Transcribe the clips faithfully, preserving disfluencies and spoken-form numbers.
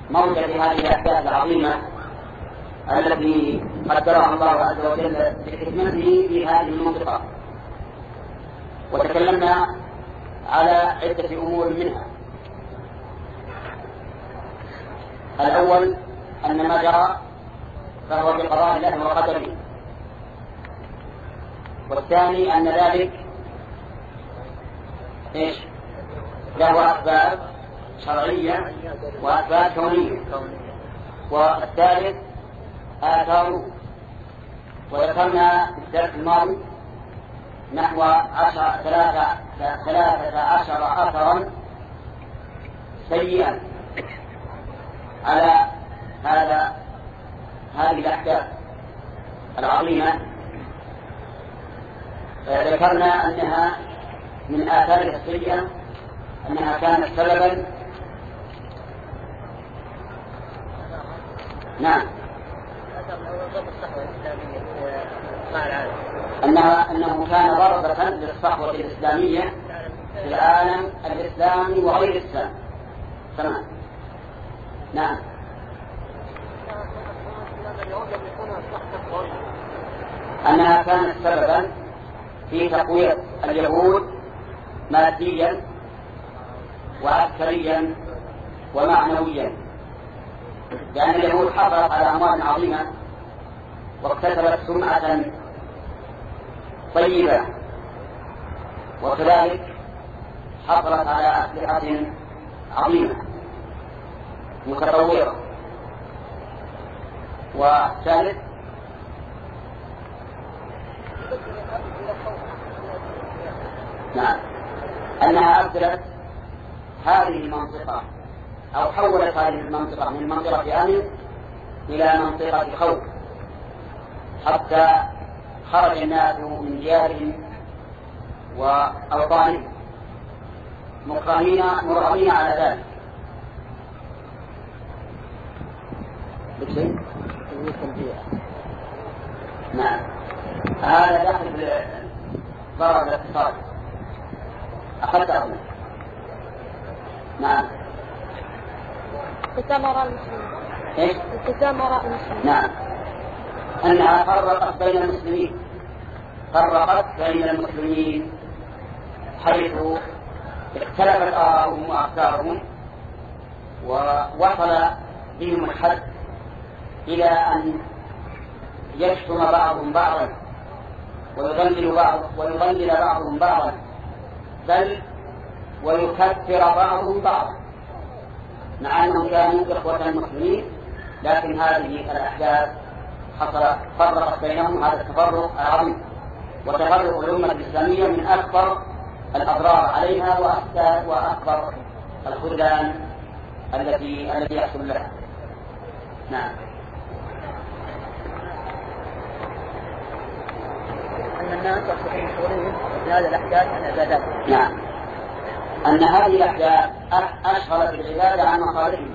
موجة هذه الأحداث العظيمة التي قدرها الله عز وجل بحكمته في هذه المنطقة. وتكلمنا على عدة أمور منها. الأول أن ما جرى فهو بقضاء الله وقدره، والثاني أن ذلك إيش؟ له أسباب شرعية وأسباب كونية، والثالث آثاره. وذكرنا في الدرس الماضي نحو عشر ثلاثة ثلاثة عشر أثرا سيئا على هذا هذه الأحداث العظيمة. ذكرنا أنها من آثارها السيئة أنها كانت سببا نعم أنها أنه كان ضربة للصحوة الإسلامية في العالم الإسلامي وغير الإسلام. تمام. نعم. أنها كانت سببا في تقوية اليهود ماديا وعسكريا ومعنويا، لأن اليهود حصلت على أموال عظيمة واكتسبت سمعة طيبة، وكذلك حصلت على أسلحة عظيمة متطورة. والثالث نعم أنها أبدلت هذه المنطقة أو حولت هذه المنطقة من منطقة أمن إلى منطقة خوف، حتى خرج الناس من ديارهم وأوطانهم مكرهين مرغمين على ذلك. بشيء نعم هذا داخل ضرر الاقتصاد. أخذت أخذ نعم القتال وراء المسلمين. إيش؟ القتال وراء المسلمين. نعم أنها فرقت بين المسلمين، فرقت بين المسلمين حيث اختلفت آراؤهم وأفكارهم، ووصل بهم الحد إلى أن يشتم بعضهم بعضا ويضلل بعض ويضلل بعضهم بعضا، بل ويكفر بعضهم بعضا، مع أنهم كانوا إخوة مسلمين، لكن هذه الأحداث حصل فرقت بينهم هذا التفرق العظيم. وتفرق الأمة الإسلامية من أكبر الأضرار عليها وأكبر الخذلان التي التي يحصل لها. نعم. أن الناس يصبحون مشغولين بهذه الأحداث عن العبادات. نعم. أن هذه الأحداث أشغلت العبادة عن مصالحهم،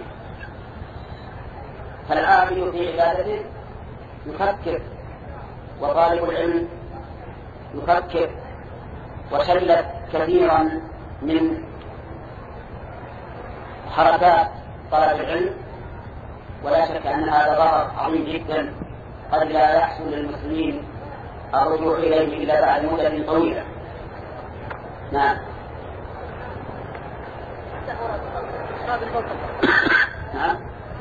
فالعابد في عبادته يفكر، وطالب العلم يفكر، وشلت كثيرا من حركات طلب العلم، ولا شك أن هذا ضرر عظيم جدا قد لا يحصل للمسلمين الرجوع إليه إلا بعد مدة طويلة. نعم. نعم.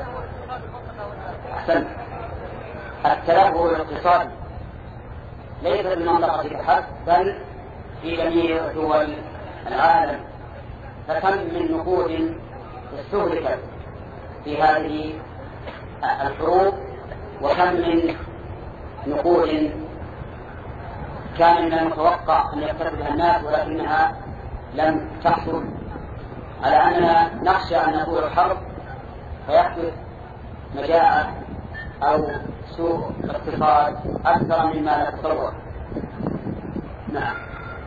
أحسن. التلهو الاقتصادي ليس بالمنطقة فحسب بل في جميع دول العالم، فكم من نقود استهلكت في هذه الحروب، وكم من نقود كان من المتوقع أن يكتسبها الناس ولكنها لم تحصل، على أننا نخشى أن نطول الحرب فيحدث مجاعة أو سوء اقتصاد أكثر مما نتصور. نعم.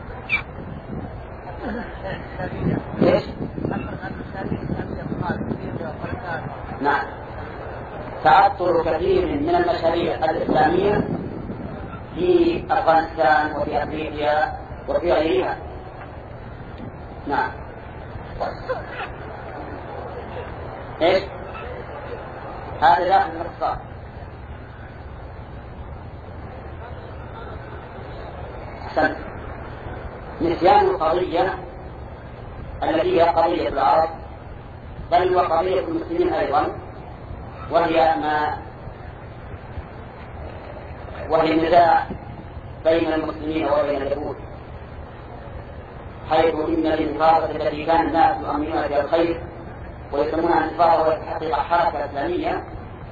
إيش؟ نعم. تعطل كثير من المشاريع الإسلامية في أفغانستان وفي أمريكا وفي غيرها. نعم. إيش؟ هذا داخل الاقتصاد. أحسنت. نسيان القضية التي هي قضية العرب بل وقضية المسلمين أيضا، وهي ما وهي النزاع بين المسلمين وبين اليهود، حيث إن الانتفاضة التي كان الناس يؤمنون بها الخير ويسمونها انتفاضة وهي حقيقة حركة إسلامية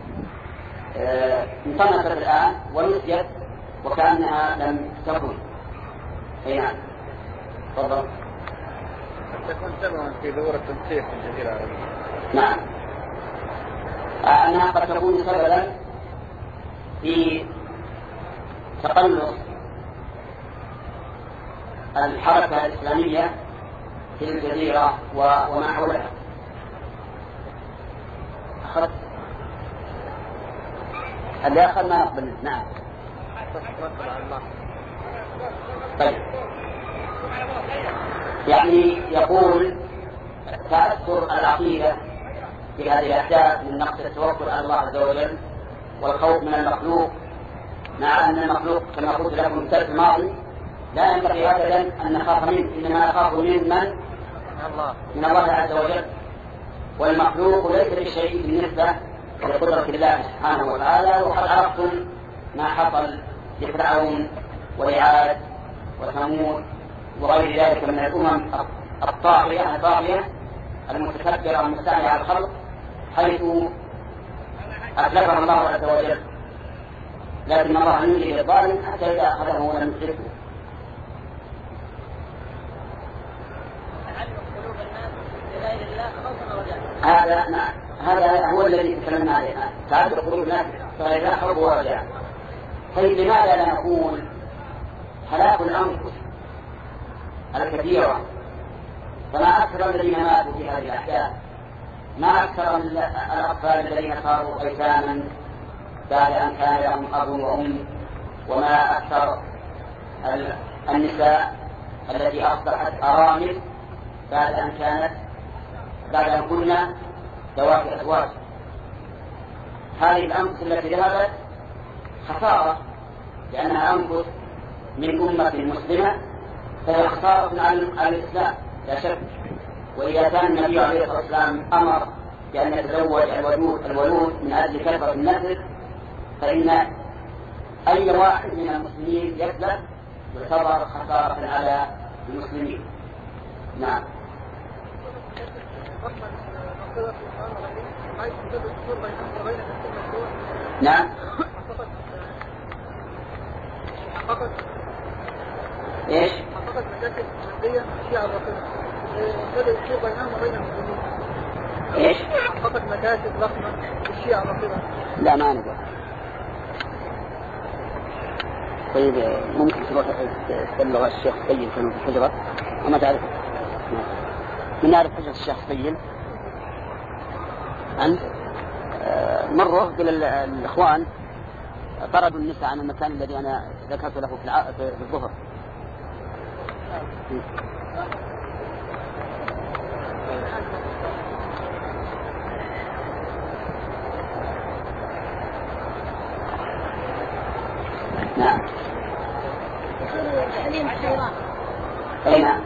انطمست الآن ونسيت وكأنها لم تكن. أي نعم. تفضل. تكون سببا في ظهور التنسيق في الجزيرة العربية. نعم. أنها قد تكون سببا في تقلص الحركة الإسلامية في الجزيرة وما حولها. أخذت اللي أخذ ما نقبل. نعم. طيب، يعني يقول تأثر العقيدة في هذه الأحداث من نقص التوكل على الله عز وجل والخوف من المخلوق، مع أن المخلوق كما قلت لكم في الدرس الماضي لا ينبغي أبدا أن نخاف منه، إنما نخاف من من؟ من الله عز وجل، والمخلوق ليس بشيء بالنسبة لقدرة الله سبحانه وتعالى. وقد عرفتم ما حصل لفرعون وعاد وثمود وغير ذلك من الأمم الطاغية الطاغية المتكبرة المستعلية على الخلق، حيث أتلفهم الله عز وجل، لكن الله يملي الظالم حتى إذا أخذه ولم يدركه. هذا نعم، هذا هو الذي تكلمنا عليه الآن، تعلق قلوب الناس فإذا حب ورجع. طيب، لماذا لا نقول هلاك الأنفس الكثيرة؟ فما أكثر الذين ماتوا في هذه الأحداث، ما أكثر الأطفال الذين صاروا أيتاما بعد أن كان لهم أب وأم، وما أكثر النساء التي أصبحت أرامل بعد أن كانت بعد أن كنا ذوات أزواج. هذه الأنفس التي ذهبت خسارة، لأنها أنفس من أمة مسلمة، فهي خسارة على الإسلام لا شك. وإذا كان النبي عليه الصلاة والسلام أمر بأن يتزوج الولود الولود من أجل كثرة النسل، فإن أي واحد من المسلمين يسلم يعتبر خسارة على المسلمين. نعم. نعم. ايش؟ حققت مشاكل مادية الشيعة الرافضة، بدأ يصير بينهم وبين المسلمين. ايش؟ حققت مكاسب ضخمة الشيعة الرافضة. لا ما نقول. طيب، ممكن تروح تبلغ الشيخ طيب كانوا في الحجرة وما تعرف. من يعرف حجرة الشيخ طيب؟ أنت مرة قل الإخوان طردوا النساء عن المكان الذي أنا ذكرت له في الظهر. نعم. أي نعم.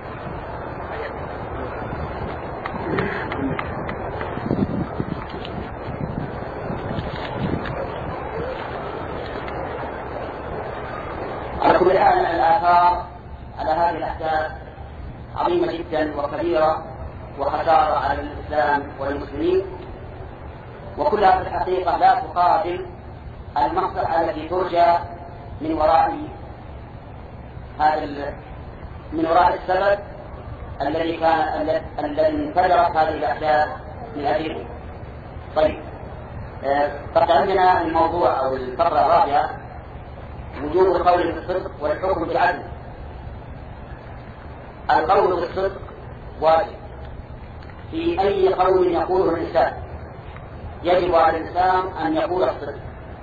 على كل حال الآثار على هذه الأحداث عظيمة جدا وكبيرة وخسارة على الإسلام والمسلمين، وكلها في الحقيقة لا تقابل المصلحة التي ترجى من وراء هذا من وراء السبب الذي كان الذي انفجرت هذه الأحداث من أجله. طيب، قد عندنا الموضوع أو الفقرة الرابعة وجوب القول بالصدق والحكم بالعدل. القول بالصدق واجب في أي قول يقوله الإنسان، يجب على الإنسان أن يقول الصدق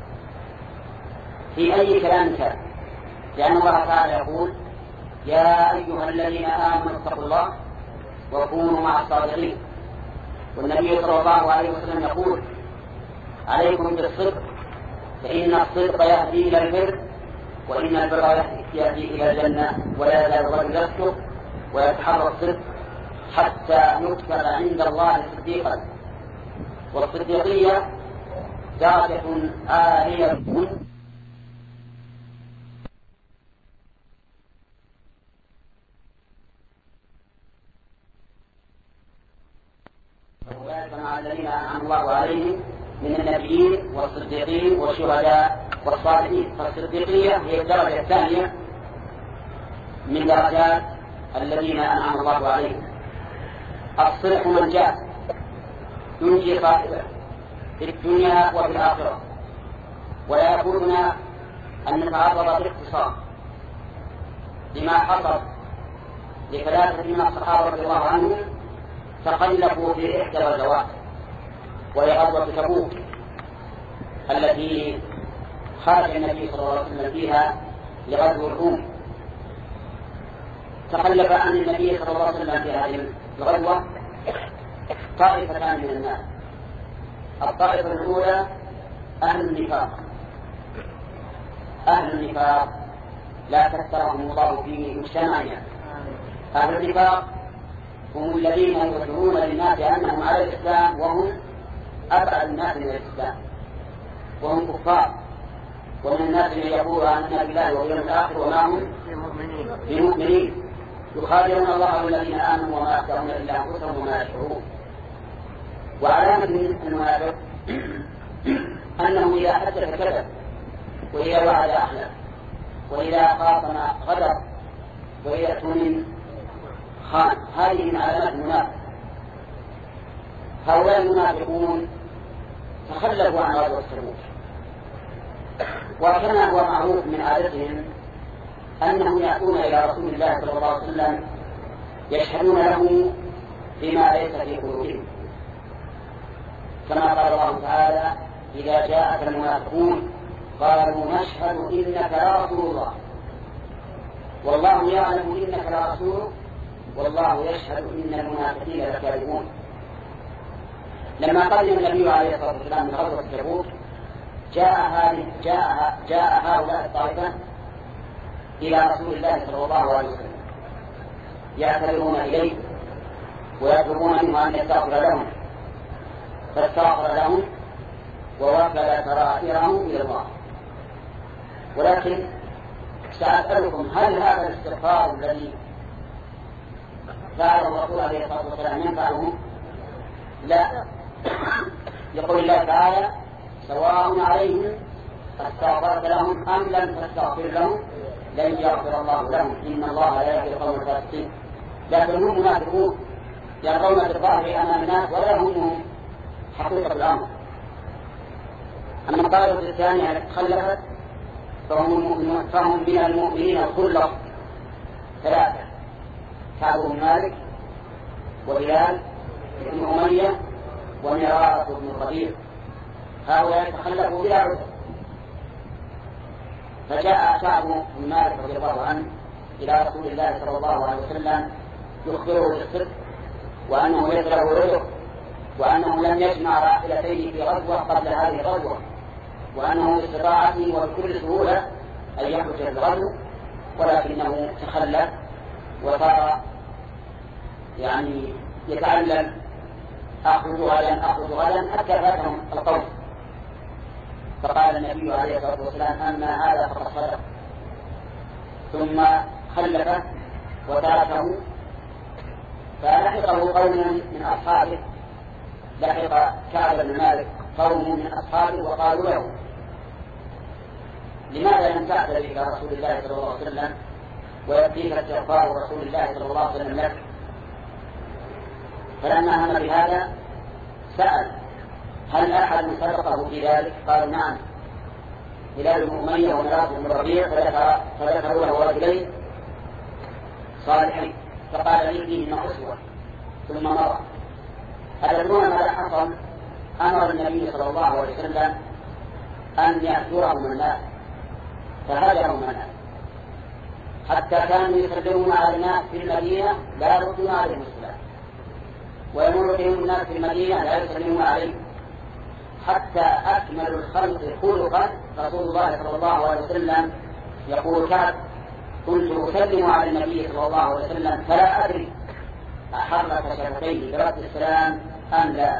في أي كلام كان، لأن الله تعالى يقول: يا أيها الذين آمنوا اتقوا الله وكونوا مع الصادقين. والنبي صلى الله عليه وسلم يقول: عليكم بالصدق فإن الصدق يهدي إلى البر وإن البر يهدي إلى الجنة. ولا يزال الرجل يصدق ويتحرى الصدق حتى يكتب عند الله صديقا. والصديقية درجة عالية أولئك مع الذين أنعم الله عليهم من النبيين والصديقين والشهداء والصالحين. فالصديقية هي الدرجة الثانية من درجات الذين أنعم الله عليهم. الصدق منجاة ينجي صاحبه في الدنيا وفي الآخرة. ولا يكوننا أن نتعرض باختصار لما حصل لثلاثة من الصحابة رضي الله عنهم تخلفوا في إحدى الغزوات وهي غزوة تبوك التي خرج النبي صلى الله عليه وسلم فيها لغزو الروم. تخلف عن النبي صلى الله عليه وسلم في هذه الغزوة طائفتان من الناس. الطائفة الأولى أهل النفاق. أهل النفاق لا كثرهم الله في مجتمعنا. أهل النفاق هم الذين يظهرون للناس أنهم على الإسلام وهم أبعد الناس من الإسلام وهم كفار. ومن الناس من يقول آمنا بالله واليوم الآخر وما هم بمؤمنين يخادعون الله والذين آمنوا وما يخدعون إلا أنفسهم وما يشعرون. وعلامة المنافق أنه إذا حدث كذب وإذا وعد أخلف وإذا خاصم غدر وإذا اؤتمن خان. هذه من علامات المنافق. هؤلاء المنافقون تخلفوا عن غزوة تبوك. وكما هو معروف من عادتهم أنهم يأتون إلى رسول الله صلى الله عليه وسلم يشهدون له بما ليس في قلوبهم، كما قال الله تعالى إذا جاءك المنافقون قالوا نشهد إنك لرسول الله والله يعلم إنك لرسوله والله يشهد إن المنافقين لكاذبون. لما قدم النبي عليه الصلاة والسلام من غزوة تبوك جاء هذه جاء جاء هؤلاء الطائفة إلى رسول الله صلى الله عليه وسلم يعتذرون إليه ويطلبون منه أن يستغفر لهم، فاستغفر لهم ووكل سرائرهم إلى الله. ولكن سأسألكم هل هذا الاستغفار الذي فعل الرسول عليه الصلاة والسلام ينفعهم؟ لا. يقول الله تعالى سواء عليهم استغفرت لهم أم لم تستغفر لهم لن يغفر الله لهم إن الله لا يهدي القوم الفاسقين. لكن هم منافقون يرون بالظاهر أمام الناس ولا همهم حقيقة الأمر. أما الطائفة الثانية تخلفت فهم, فهم من المؤمنين الخلق ثلاثة: كعب بن مالك وبلال بن أمية ومرارة بن الربيع. هؤلاء تخلفوا بلا عذر. فجاء كعب بن مالك رضي الله عنه إلى رسول الله صلى الله عليه وسلم يخبره بالصدق وأنه ليس له عذر وأنه لم يجمع راحلتين في غزوة قبل هذه الغزوة وأنه باستطاعته وبكل سهولة أن يخرج الغزو، ولكنه تخلف وصار يعني يتعلم أخذ غدا أخذ غدا حتى فاتهم القوم. فقال النبي عليه الصلاة والسلام أما هذا فقد صدق، ثم خلفه وتركه. فلحقه قوم من أصحابه، لحق كعب بن مالك قوم من أصحابه وقالوا له لماذا لم تعتذر إلى رسول الله صلى الله عليه وسلم ويأتيك استغفار رسول الله صلى الله عليه وسلم لك؟ فلما هم بهذا سأل هل أحد سبقه في ذلك؟ قال نعم، هلال بن أمية ومرارة بن الربيع، فذكروا له رجلين صالحين فقال لي فيهما أسوة ثم مر. أتدرون ماذا حصل؟ أمر النبي صلى الله عليه وسلم أن يأجرهم الناس فهجرهم الناس حتى كانوا يسلمون على الناس في المدينة لا يردون عليهم السلام، ويمر بهم الناس في المدينة لا يسلمون عليهم، حتى أكمل الخلق خلقا رسول الله صلى الله عليه وسلم يقول كعب كنت أسلم على النبي صلى الله عليه وسلم فلا أدري أحرك شفتيه برد السلام أم لا،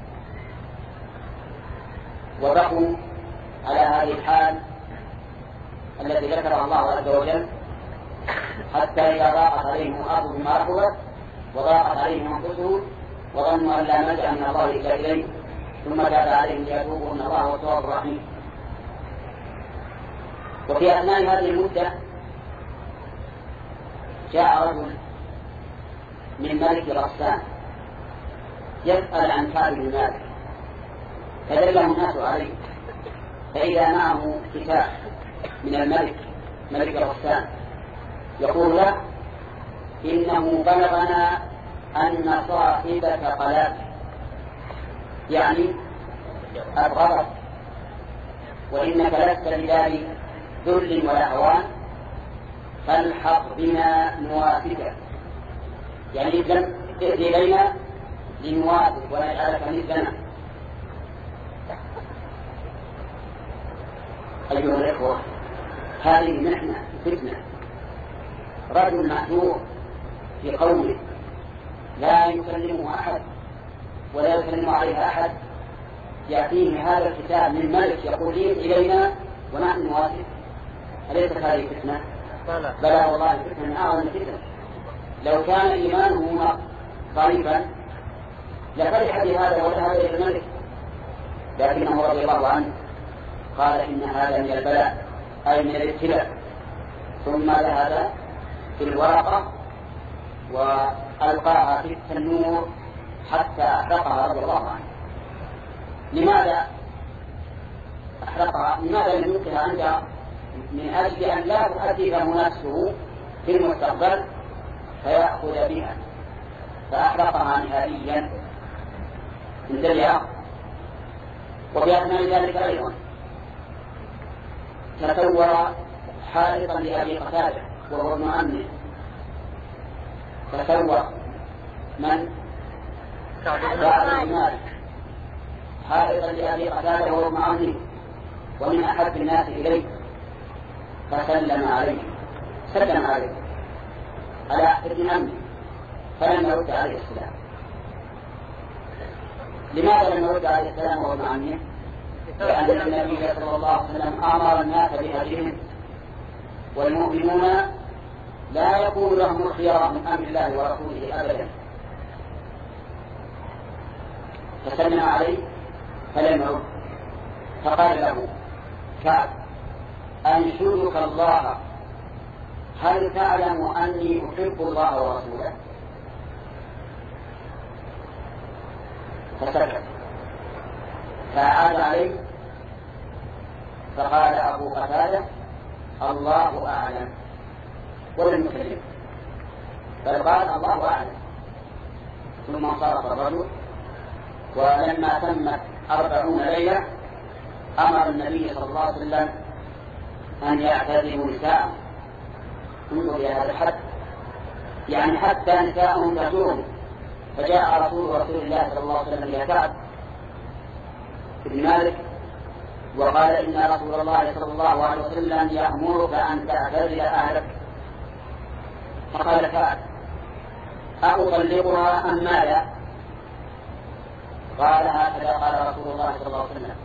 وبقوا على هذه الحال التي ذكرها الله عز وجل حتى إذا ضاقت عليهم الأرض بما رحبت وضاقت عليهم أنفسهم وظنوا أن لا ملجأ من الله إلا إليه ثم تاب عليهم ليتوبوا إن الله هو التواب الرحيم. وفي أثناء هذه المدة جاء رجل من ملك غسان يسأل عن كعب بن مالك فدله الناس عليه، فإذا معه كتاب من الملك ملك غسان يقول له إنه بلغنا أن صاحبك قلاك، يعني أبغضك وإنك لست بذلك ذل ولا هوان فالحق بنا نوافقك، يعني إذن ائذي إلينا لنوافق ونجعلك مثلنا. أيها الإخوة هذه محنة فتنة، رجل مأجور في قومه لا يكلمه أحد ولا يسلم عليه أحد، يأتيه هذا الكتاب من ملك يقول إلينا ونحن نوافق، أليست هذه فتنة؟ بلى والله فتنة من أعظم الفتن. لو كان إيمانه ضعيفا لفرح بهذا وذهب إلى الملك، لكنه رضي الله عنه قال إن هذا من البلاء أي من الابتلاء، ثم ذهب في الورقة وألقاها في التنور حتى أحرقها رضي الله عنه. لماذا أحرقها؟ لماذا لم يلقها عنده؟ من أجل أن لا تؤدي نفسه في المستقبل فيأخذ بها، فأحرقها نهائيا. انتبه. وفي أثناء ذلك أيضا تصور حائطا لأبي قتادة وهو ابن عمه، تصور من؟ كعب بن مالك حائطا لأبي قتادة وهو ابن عمه ومن أحب الناس إليه، فسلم عليه سلم عليه على ابن عمه فلم يرد عليه السلام. لماذا لم يرد عليه السلام وهو ابن عمه؟ لأن النبي صلى الله عليه وسلم أمر الناس بهجرهم، والمؤمنون لا يكون لهم الخيار من أمر الله ورسوله أبدا. فسلم عليه فلم يرد، فقال له كعب أنشدك الله هل تعلم أني أحب الله ورسوله؟ فسكت، فعاد عليه فقال أبو قتادة الله أعلم ولم يكلمه، بل قال الله أعلم. ثم انصرف الرجل، ولما تمت أربعون ليلة أمر النبي صلى الله عليه وسلم أن يعتزلوا نساءهم. انظر إلى هذا الحد، يعني حتى نساءهم تزورهم. فجاء رسول رسول الله صلى الله عليه وسلم إلى كعب بن مالك وقال إن رسول الله صلى الله عليه وسلم يأمرك أن تعتزل أهلك. فقال كعب أطلقها أم ماذا؟ قال هكذا قال رسول الله صلى الله عليه وسلم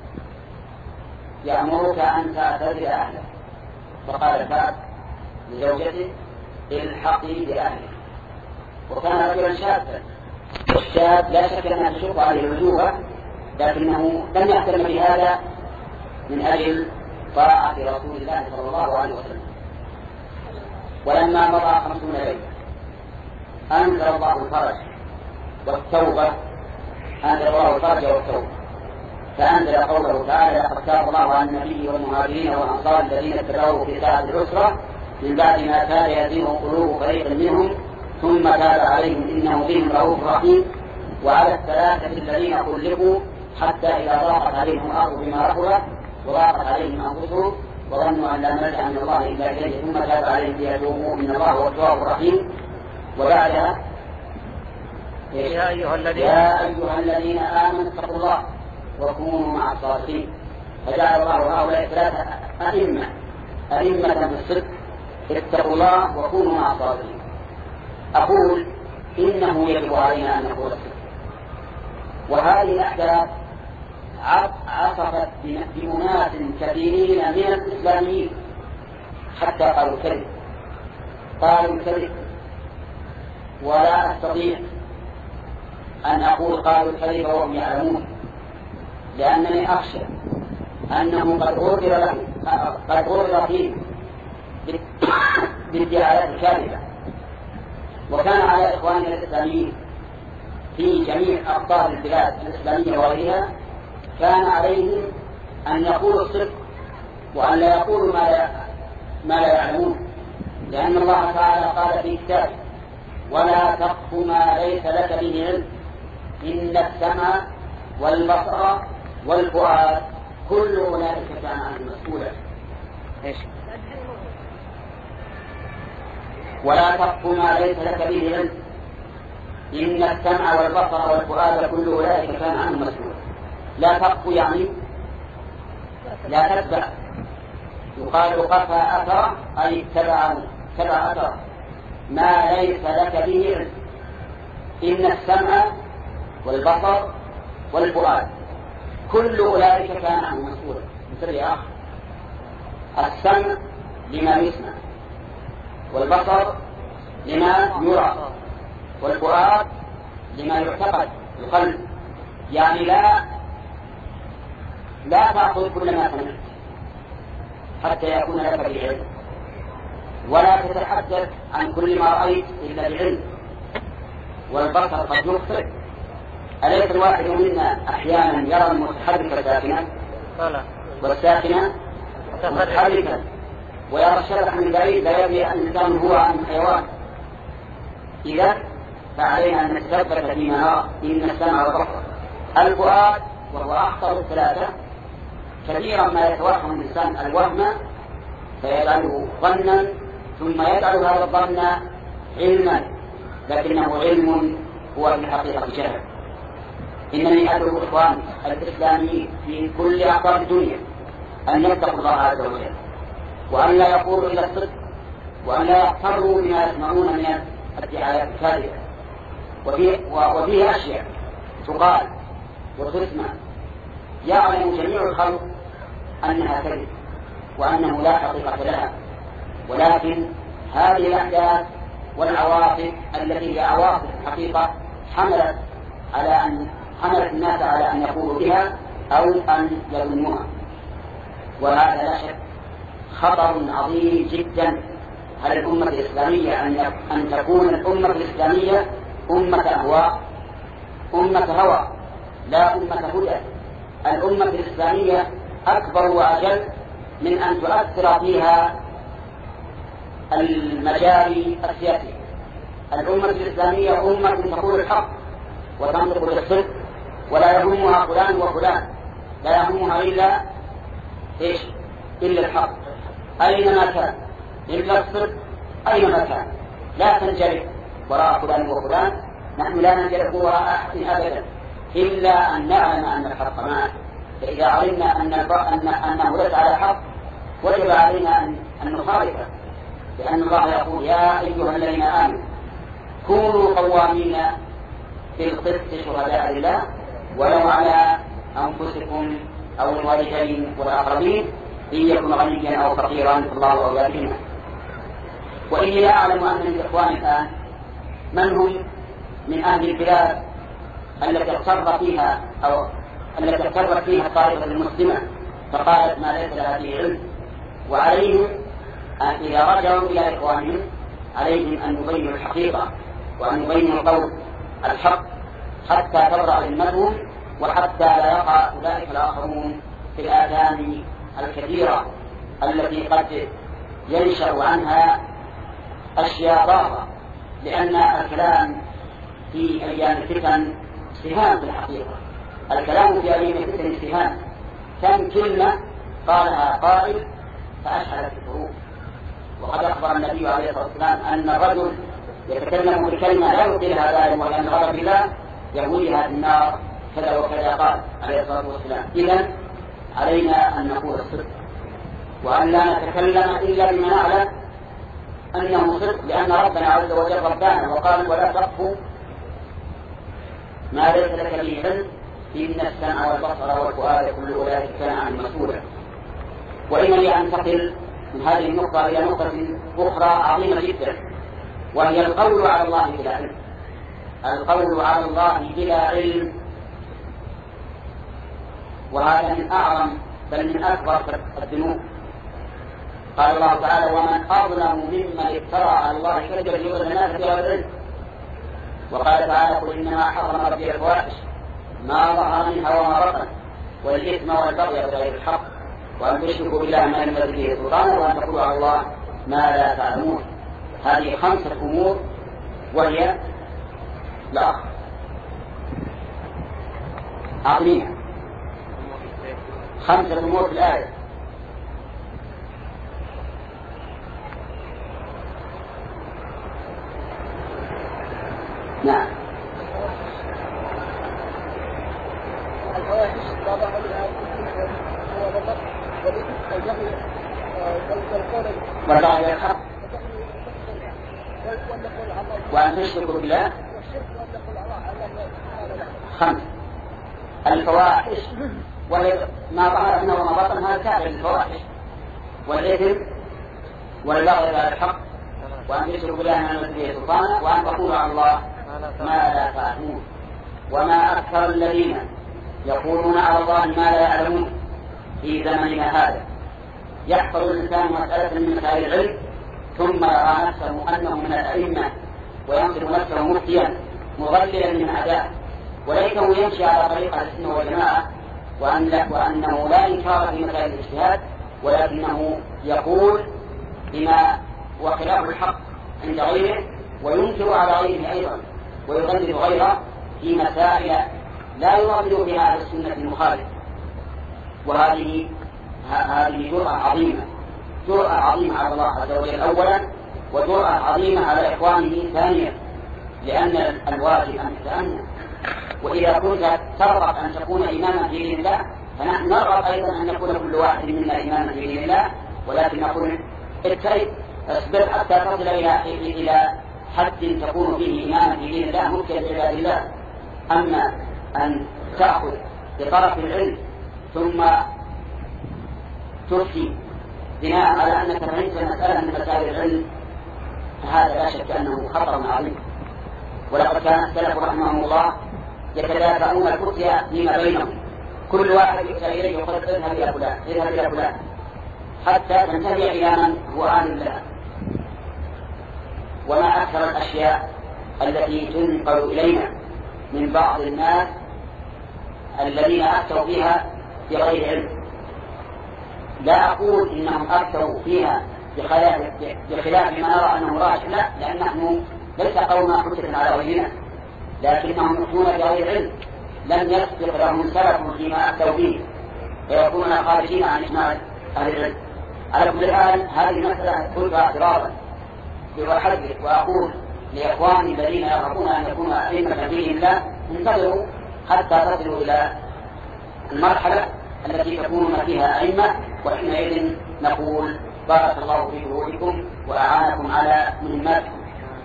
يأمرك أن تعتزل أهلك. فقال كعب لزوجته الحقي بأهلك. وكان رجلا شابا، والشاب لا شك أنها تشق عليه الوجوه، لكنه لم يهتم بهذا من أجل طاعة رسول الله صلى الله عليه وسلم. ولما مضى خمسون ليلة أنزل الله الفرج والتوبة، أنزل الله الفرج والتوبة، فأنزل قوله تعالى لقد تاب الله على النبي والمهاجرين والأنصار الذين اتبعوه في ساعة العسرة من بعد ما كان يزيغ قلوب فريق منهم ثم تاب عليهم إنه بهم رؤوف رحيم. وعلى الثلاثة الذين خلقوا حتى إذا ضاقت عليهم الأرض بما رحبت وضاقت عليهم أنفسهم وظنوا أن لا ملجأ من الله إلا إليه ثم تاب عليهم ليتوبوا إن الله هو التواب الرحيم. وبعدها يا أيها الذين يا أيها الذين آمنوا اتقوا الله وكونوا مع الصادقين. فجعل الله هؤلاء ثلاثة أئمة أئمة بالصدق، اتقوا الله وكونوا مع الصادقين. أقول إنه يجب علينا أن نقول الصدق، وهذه الأحداث عصفت بأناس كثيرين من الإسلاميين حتى قالوا الكذب قالوا الكذب ولا أستطيع أن أقول قالوا الكذب وهم يعلمون، لأنني أخشى أنه قد غرر له قد غرر فيه بالدعايات الكاذبة. وكان على إخواننا الإسلاميين في جميع أقطار البلاد الإسلامية وغيرها كان عليهم أن يقولوا الصدق وأن لا يقولوا ما لا, ما لا يعلمون، لأن الله تعالى قال في كتابه: ولا تقف ما ليس لك به علم إن السمع والبصر والفؤاد كل أولئك كان عنه مسؤولا. إيش؟ ولا تقف ما ليس لك به علم إن السمع والبصر والفؤاد كل أولئك كان عنه مسؤولا. لا تقف يعني لا تتبع، يقال قفى أثر أي اتبع اتبع أثر ما ليس لك به علم. إن السمع والبصر والفؤاد كل أولئك كان عنه مسؤولا. مثل يا أخ، السمع لما يسمع، والبصر لما يرى، والفؤاد لما يعتقد القلب. يعني لا لا تأخذ كل ما سمعت حتى يكون لك بعلم، ولا تتحدث عن كل ما رأيت إلا بعلم. والبصر قد يخطئ، أليس الواحد منا أحيانا يرى المتحرك ساكنا والساكنة متحركا، ويرى الشبح من بعيد لا يدري أن الإنسان هو عن حيوان؟ إذا فعلينا أن نتثبت فيما نرى. إن السمع والبصر الفؤاد وهو أخطر الثلاثة كثيرا ما يتوهم الإنسان الوهم فيجعله ظنا ثم يجعل هذا الظن علما، لكنه علم هو في الحقيقة جهل. إنني أدعو الإخوان الإسلاميين في كل أقطار الدنيا أن يتقوا الله عز وجل، وأن لا يقولوا إلا الصدق، وأن لا يغتروا بما يسمعون من الدعايات الكاذبة. وفيه أشياء تقال وتسمع يعلم جميع الخلق أنها كذب وأنه لا حقيقة لها، ولكن هذه الأحداث والعواطف التي هي عواطف حقيقة حملت على أن حملت الناس على أن يقولوا بها أو أن يظنوها. وهذا لا شك خطر عظيم جدا على الأمة الإسلامية، أن تكون الأمة الإسلامية أمة أهواء، أمة هوى لا أمة هدى. الأمة الإسلامية أكبر وأجل من أن تؤثر فيها المجاري السياسي. الأمة الإسلامية أمة تقول الحق وتنطق بالصدق، ولا يهمها فلان وفلان، لا يهمها إلا إيش؟ إلا الحق أينما كان، إلا الصدق أينما كان. لا تنجرف وراء فلان وفلان، نحن لا ننجرف وراء أحد أبدا إلا أن نعلم أن الحق معه. فإذا علمنا أن أن أنه ليس على حق وجب علينا أن نخالفه، لأن الله يقول: يا أيها الذين آمنوا كونوا قوامين بالقسط شهداء لله ولو على أنفسكم أو الوالدين والأقربين إن يكن غنيا أو فقيرا فالله أولى بهما. وإني لا أعلم أن من الإخوان الآن من هم من أهل البلاد التي اغتر فيها أو التي اغترت فيها الطائفة المسلمة فقالت ما ليس لها فيه علم، وعليهم أن إذا رجعوا إلى إخوانهم عليهم أن يبينوا الحقيقة وأن يبينوا قول الحق حتى تبرأ ذمتهم، وحتى لا يقع أولئك الآخرون في الآذان الكثيرة التي قد ينشأ عنها أشياء ضارة. لأن الكلام في أيام الفتن سهام في الحقيقة، الكلام في أيام الفتن سهام. كم كلمة قالها قائل فأشعلت الحروب. وقد أخبر النبي عليه الصلاة والسلام أن الرجل يتكلم بكلمة لا يطيلها ذلك وأن غضب الله يهويها في النار كذا وكذا قال عليه الصلاة والسلام. إذن علينا أن نقول الصدق وأن لا نتكلم إلا بما نعلم أنه صدق، لأن ربنا عز وجل ربنا وقال ولا تقف ما ليس لك به علم إن السمع والبصر والفؤاد كل أولئك كان عنه مسؤولا. وإنني أنتقل من هذه النقطة إلى نقطة أخرى عظيمة جدا، وهي القول على الله بلا علم. القول على الله بلا علم، وهذا من أعظم بل من أكبر الذنوب. قال الله تعالى ومن أظلم ممن افترى على الله كذبا ليضل الناس بغير علم. وقال تعالى قل إنما حرم ربي الفواحش ما ظهر منها وما بطن والإثم والبغي بغير الحق وأن تشركوا بالله ما لم ينزل به سلطانا وأن تقولوا على الله ما لا تعلمون. هذه خمسة أمور، وهي لا عظيمة، خمسة أمور في الآية. نعم. الفواحش طبعا هو بطل والجهل والقول والبغي الحق وأن تشركوا بالله. خمس الفواحش ما ظهر منه وما بطن هذا كافر الفواحش والإثم والبغي بغير الحق وأن تشركوا بالله ما لم ينزل به سلطانا وأن تقولوا على الله ما لا تعلمون. وما أكثر الذين يقولون على الله ما لا يعلمون في زمننا هذا. يحفظ الإنسان مسألة من مسائل العلم ثم يرى نفسه أنه من الأئمة وينصب نفسه مفتيا مضللا من أداء، وليته يمشي على طريقة السنة والجماعة وأن وأنه لا إنكار في مسائل الاجتهاد، ولكنه يقول بما وخلاف الحق عند غيره وينكر على غيره أيضا ويغلب غيره في مسائل لا يوافق فيها على السنة المخالفة. وهذه هذه جرأة عظيمة، جرأة عظيمة على الله عز وجل أولا، وجرأة عظيمة على إخوانه ثانيا، لأن الواجب أن تتأمن. وإذا كنت ترغب أن تكون إماما في دين الله فنحن نرغب أيضا أن يكون كل واحد منا إماما في دين الله، ولكن نقول اترك اصبر حتى تصل إلى إلى حد تكون فيه إماما في دين الله ممكن لعباد الله. أما أن تأخذ بطرف العلم ثم تفتي بناء على أنك فهمت مسألة من مسائل العلم فهذا لا شك أنه خطر عظيم. ولقد كان السلف رحمهم الله يتدافعون الفتيا فيما بينهم، كل واحد يؤتى إليه وقال اذهب إلى فلان اذهب إلى فلان حتى تنتهي إلى من هو عالم لها. وما أكثر الأشياء التي تنقل إلينا من بعض الناس الذين أفتوا فيها بغير علم. لا أقول إنهم أفتوا فيها بخلاف, بخلاف ما نرى أنه راجح، لا، لأن نحن ليس قوما حجة على غيرنا، لكنهم يفتون بغير علم لم يسبق لهم سلف فيما أفتوا به فيكونون خارجين عن إجماع أهل العلم. على كل حال هذه المسألة تلقى اعتراضا بحذر، وأقول لإخواني الذين يرغبون أن يكونوا أئمة في دين الله انتظروا حتى تصلوا إلى المرحلة التي تكونون فيها أئمة، وحينئذ نقول بارك الله في جهودكم وأعانكم على مهماتكم.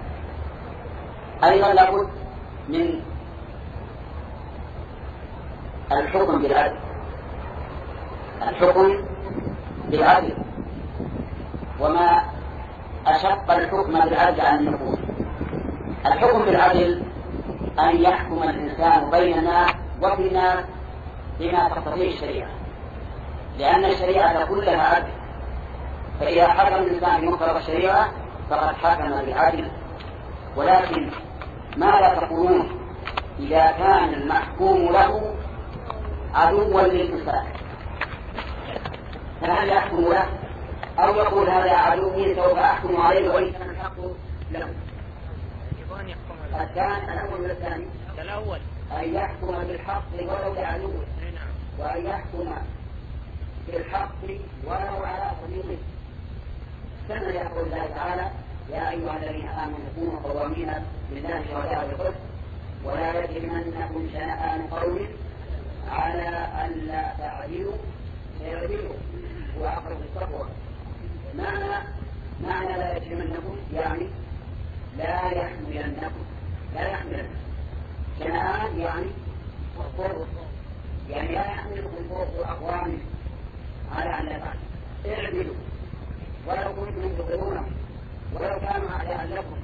أيضا لابد من الحكم بالعدل، الحكم بالعدل، وما أشق الحكم بالعدل عن النفوس. الحكم بالعدل أن يحكم الإنسان بين الناس وفي الناس بما تقتضيه الشريعة، لأن الشريعة كلها عدل، فإذا حكم الإنسان بمقتضى الشريعة فقد حكم بالعدل. ولكن ماذا تقولون إذا كان المحكوم له عدوا للإنسان؟ فهل يحكم له أو يقول هذا عدوي سوف أحكم عليه وإن كان الحق له؟ الثاني الأول ولا الثاني؟ الأول أن يحكم بالحق ولو لعدوه، وأن يحكم بالحق ولو على صديقه. كما يقول الله تعالى يا أيها الذين آمنوا كونوا قوامين لله شهداء بالقسط ولا يجرمنكم شنآن قوم على ألا تعدلوا فيعدلوا هو أقرب التقوى. معنى معنى لا يجرمنكم يعني لا يحملنكم لا يحملنكم شنآن يعني الطرق، يعني لا يحملكم طرق أقوام على أن لا تعدلوا اعدلوا ولو كنتم تقرونهم ولو كانوا أعداء لكم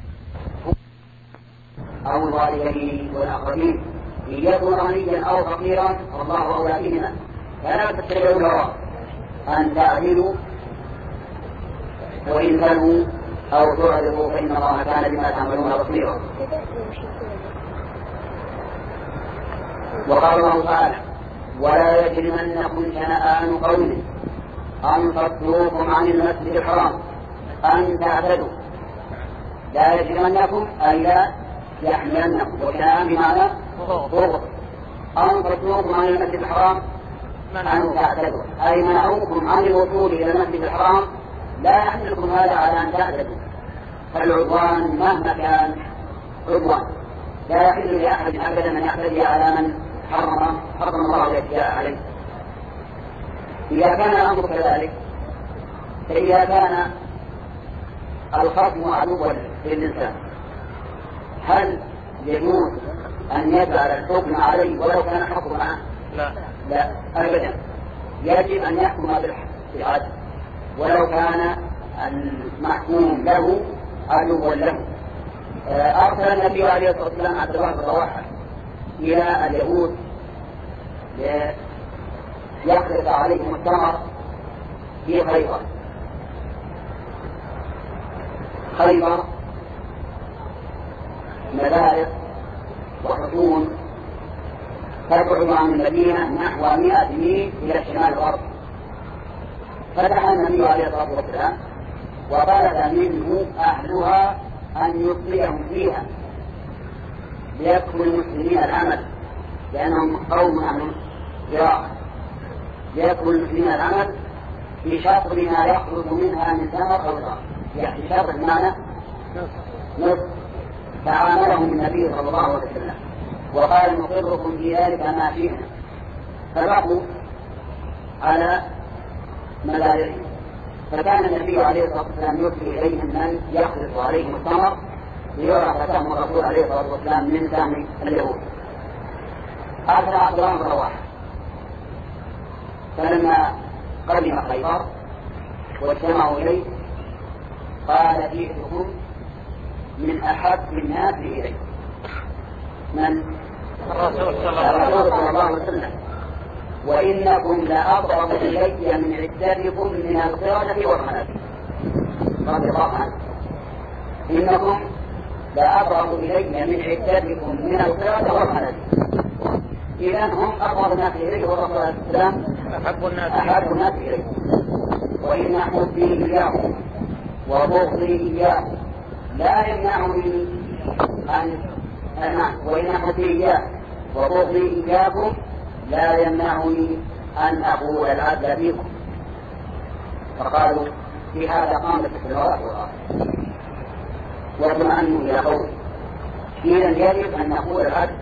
أو الوالدين والأقربين إن يكن غنيا أو فقيرا والله أولى بهما فلا تتبعوا الهوى أن تعدلوا وإن كانوا أو تعرضوا فإن الله كان بما تعملون بصيرا. وقال الله تعالى ولا يجرمنكم شنآن قوم أن صدوكم عن المسجد الحرام أن تعتدوا. لا يجرمنكم أي لا يحملنكم وشنآن بمعنى بغض أن صدوكم عن المسجد الحرام أن تعتدوا أي منعوكم عن الوصول إلى المسجد الحرام لا يحملكم هذا على أن تعتدوا. فالعدوان مهما كان عدوان لا يحل لأحد أبدا أن يعتدي على من حرم حرم الله الاعتداء عليه. إذا كان الأمر كذلك فإذا كان الخصم عدوا للإنسان هل يجوز أن يجعل الحكم عليه ولو كان الحكم معه؟ لا لا أبدا، يجب أن يحكم بالعدل ولو كان المحكوم له عدوا له. أرسل النبي عليه الصلاة والسلام عبد الله بن رواحة إلى اليهود يخلط عليهم التمر في خيبر. خيبر مبارك وحصون تبعد عن المدينة نحو مئة ميل إلى الشمال الغرب. فتح النبي عليه الصلاة والسلام وطلب منه أهلها أن يطلعهم فيها ليكفوا المسلمين العمل لأنهم قوم عن زراعة ليكفوا المسلمين العمل في شطر ما يخرج منها من ثمر أو زرع، يعني شطر بمعنى نصف. فعاملهم النبي صلى الله عليه وسلم وقال نقركم في ذلك ما فينا، فبقوا على مزارعهم. فكان النبي عليه الصلاة والسلام يرسل إليهم من يخلط عليهم التمر ليعرف سهم الرسول عليه الصلاة والسلام من سهم اليهود. أرسل عبد الله بن رواحة فلما قدم خيبر واجتمعوا إليه قال جئتكم من أحب الناس إليه من الرسول صلى الله عليه وسلم وإنكم لأقرب إلي من عدتكم من القردة والخنازير رضي الله عنه. إنكم لأقرب إلي من عدتكم من القردة والخنازير. إذن هم أقرب الناس إليه والرسول عليه السلام أحب الناس إليه. وإن حبي إياهم وبغضي إياهم لا يمنعني أن أنعم وإن حبي إياه وبغضي إياكم لا يمنعني أن أقول العدل فيكم. فقالوا في هذا قامت السماوات والأرض واطمأنوا إلى قوله. إذن يجب أن نقول العدل.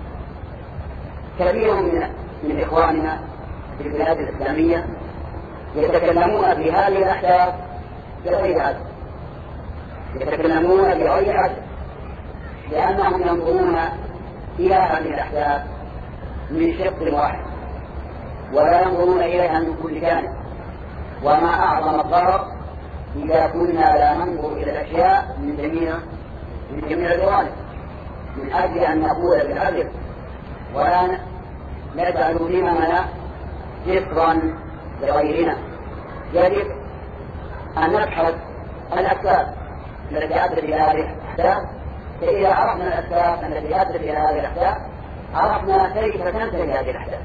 كثير من من إخواننا في البلاد الإسلامية يتكلمون في هذه الأحداث بغير عدل، يتكلمون بغير عدل لأنهم ينظرون إلى هذه الأحداث من شق واحد ولا ينظرون إليها من كل جانب. وما أعظم الضرر إذا كنا لا ننظر إلى الأشياء من جميع من جميع الجوانب من أجل أن نقول بالعدل ولا نجعل هممنا ذكرا لغيرنا. يجب أن نبحث الأسباب التي أدت إلى هذه الأحداث، فإذا عرفنا الأسباب التي أدت إلى هذه الأحداث عرفنا كيف تنتهي هذه الأحداث.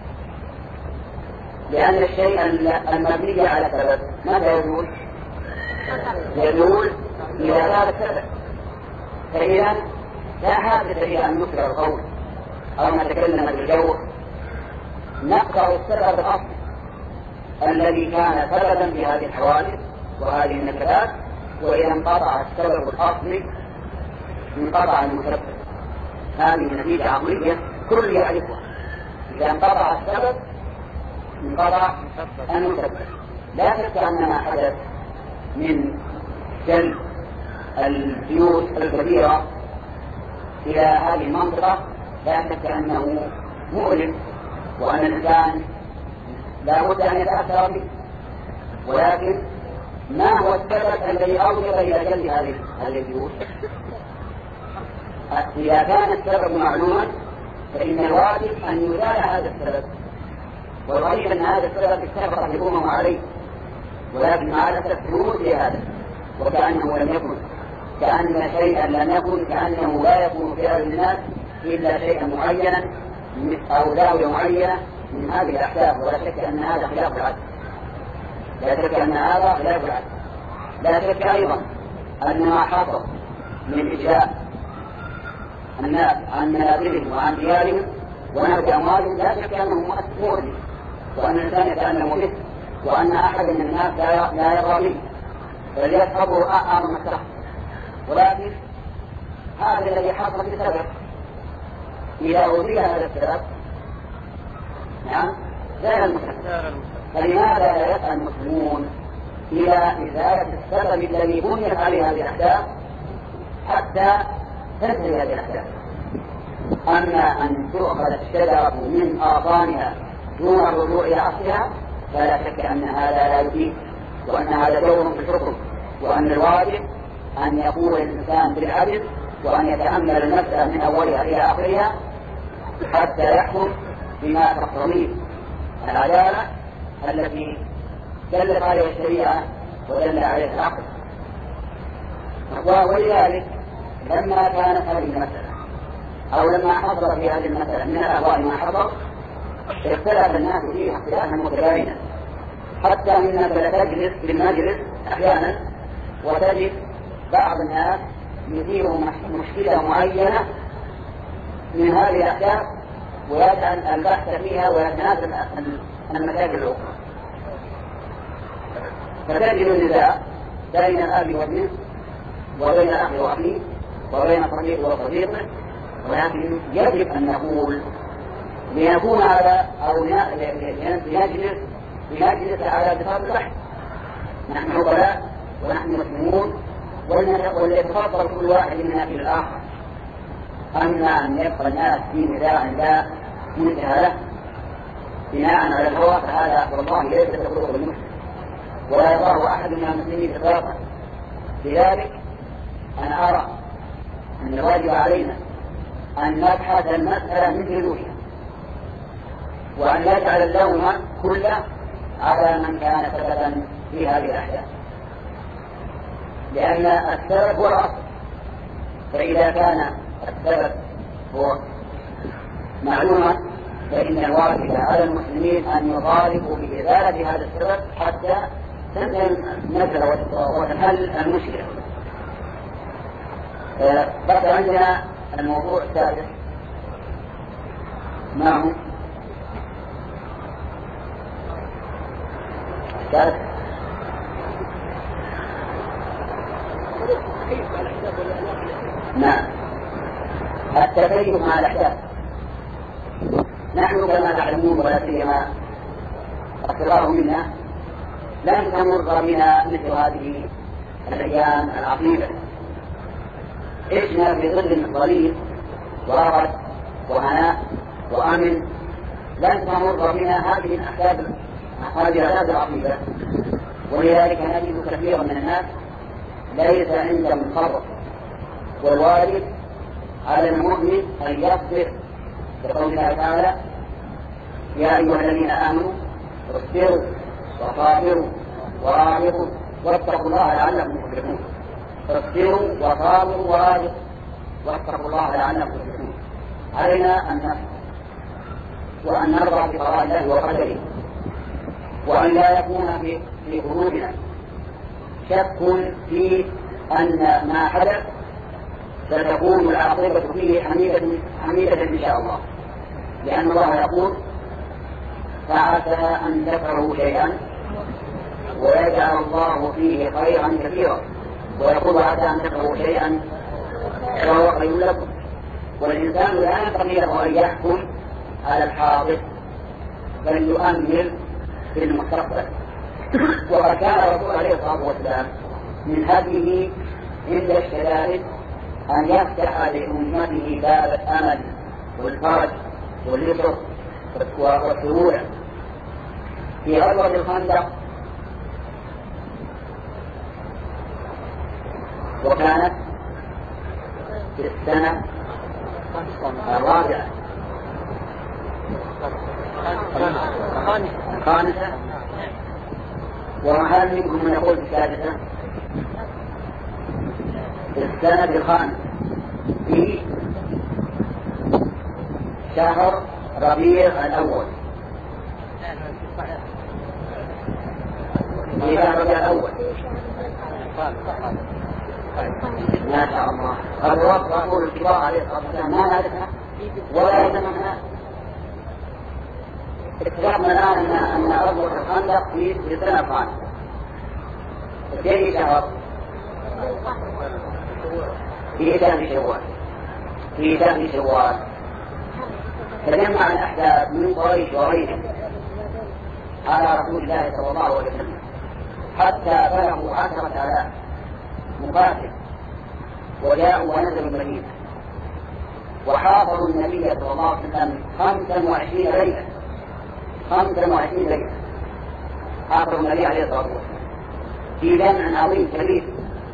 لأن الشيء المبني على سبب ماذا يقول؟ يقول إلى هذا السبب. فإذا لا حاجة إلى أن نكرر القول أو نتكلم بالجو، نقرأ السبب الأصلي الذي كان سببا في هذه الحوادث وهذه النكبات، وإذا انقطع السبب الأصلي انقطع المسبب. هذه نتيجة عقلية كل يعرفها. إذا انقطع السبب انقطع المسبب. لا شك أن ما حدث من جلب البيوت الكبيرة إلى هذه المنطقة لا شك أنه مؤلم، وأن الإنسان لا بد أن يتأثر به، ولكن ما هو السبب الذي أوجب إلى جلب هذه البيوت؟ إذا كان السبب معلوما فإن الواجب أن يزال هذا السبب، والغريب أن هذا السبب اتفق الأمم عليه، ولكن مع الأسف نموت لهذا وكأنه لم يكن، كأن شيئا لم يكن، كأنه لا يكون في أهل الناس إلا شيئا معينا أو زاوية معينة من هذه الأحداث. ولا شك أن هذا خلاف العدل، لا شك أن هذا خلاف العدل. لا شك أيضا أن ما حصل من إجلاء الناس عن منازلهم وعن ديارهم ونهب أموالهم لا شك أنه مؤثر، وأن الإنسان يتألم به، وأن أحد من الناس لا يرضى به بل يصبر أعظم السخط. ولكن هذا الذي حصل بسبب، إذا أوذي هذا السبب نعم زال المسبب. فلماذا لا يسعى المسلمون إلى إزالة السبب الذي بنيت عليه هذه الأحداث حتى تنتهي هذه الأحداث؟ أما أن تؤخذ الشجرة من أغصانها دون الرجوع إلى أصلها فلا شك أن هذا لا يفيد، وأن هذا دور في الحكم، وأن الواجب أن يقول الإنسان بالعدل وأن يتأمل المسألة من أولها إلى آخرها حتى يحكم بما تقتضيه العدالة التي دلت عليها الشريعة ودل عليها العقل. ولذلك لما كانت هذه المسألة أو لما حصل في هذه المسألة من الأهواء ما حصل اختلف الناس فيها اختلافا متباينا، حتى إنك لتجلس في المجلس أحيانا وتجد بعض الناس يثيرهم مشكلة معينة من هذه الأحداث ويجعل البحث فيها ويتنازل المشاكل الأخرى، فتجد النزاع بين الأب وابنه وبين الأخ وأخيه وبين صديق وصديقه. ولكن يجب أن نقول لنكون على أو لنجلس لنجلس على بساط البحث، نحن عقلاء ونحن مسلمون وليتفضل كل واحد منا في الآخر. أما أن يبقى الناس في نزاع لا منتهى له بناء على الهوى فهذا والله ليس تقول المسلم ولا يضره أحد من المسلمين إطلاقا. لذلك أنا أرى أن الواجب علينا أن نبحث المسألة من جذورها وأن نجعل اللوم كله على من كان سببا في هذه الأحداث، لأن السبب هو الأصل. فإذا كان السبب هو معلوما فإن الواجب على المسلمين أن يطالبوا بإزالة هذا السبب حتى تنتهي المسألة وتنحل المشكلة. بقي عندنا الموضوع الثالث معه الثالث نعم التكيف مع الأحداث. نحن كما تعلمون ولا سيما أكثر منا لن تمر بنا مثل هذه الأيام العظيمة، عشنا في ظل ظليل ورغد وهناء وأمن، لن تمر بنا هذه الأحداث هذه الأحداث العظيمة. ولذلك نجد كثيرا من الناس ليس عندهم صبر، والواجب على المؤمن أن يصبر بقول الله تعالى يا أيها الذين آمنوا اصبروا وصابروا ورابطوا واتقوا الله لعلكم تفلحون. اصبروا وصابروا ورابطوا واتقوا الله لعلكم تفلحون. علينا أن نصبر وأن نرضى بقضاء الله وقدره، وأن لا يكون في في قلوبنا شك في أن ما حدث ستكون العاقبة فيه حميدة حميدة إن شاء الله، لأن الله يقول فعسى أن تكرهوا شيئا ويجعل الله فيه خيرا كثيرا، ويقول عسى أن تكرهوا شيئا وهو خير لكم والإنسان لا ينبغي له أن يحكم على الحاضر بل يؤمل في المستقبل. وقد كان الرسول عليه الصلاة والسلام من هديه عند الشدائد أن يفتح لأمته باب الأمل والفرج واليسر والسرور. في غزوة الخندق وكانت في السنة الرابعة الخامسة، وهل منكم من يقول السادسة؟ في السنة الخامسة في شهر ربيع الأول في شهر ربيع الأول ما شاء الله. قد وصف رسول الكبار عليه الصلاة والسلام ما نعرفها ولا يتمنى. اتفقنا الآن أن غزوة الخندق في سنة الخامسة في أي شهر؟ في شهر شوال. في شهر شوال تجمع الأحداث من قريش وغيرهم على رسول الله صلى الله عليه وسلم حتى بلغوا عشرة آلاف مقاتل، وجاءوا ونزلوا المدينة وحاصروا النبي صلى الله عليه وسلم خمسا وعشرين ليلة خمسا وعشرين ليلة حاصروا النبي عليه الصلاة والسلام في جمع عظيم كبير.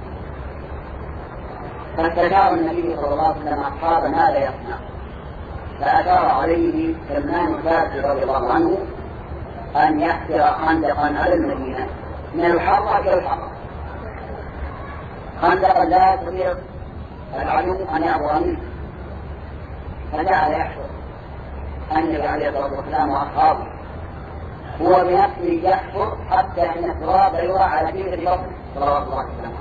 فاستشار النبي صلى الله عليه وسلم أصحاب ماذا يصنع، فأشار عليه سلمان الفارسي رضي الله عنه أن يحفر خندقا على المدينة من الحرة إلى الحرة، خندقا لا يستطيع العدو أن يعبر منه. فجعل يحفر النبي عليه الصلاة والسلام وأصحابه، هو بنفسه يحفر حتى أن التراب يرى على جبهة الأرض صلى الله عليه وسلم.